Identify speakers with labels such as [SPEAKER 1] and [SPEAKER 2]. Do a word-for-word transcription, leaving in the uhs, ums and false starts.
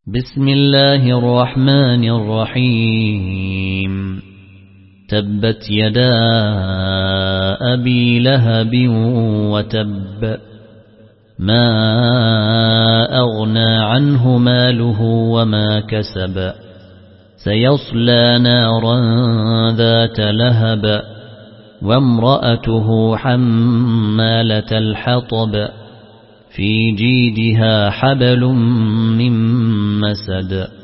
[SPEAKER 1] بسم الله الرحمن الرحيم تبت يدا أبي لهب وتب ما أغنى عنه ماله وما كسب سيصلى نارا ذات لهب وامرأته حمالة الحطب في جيدها حبل من مسد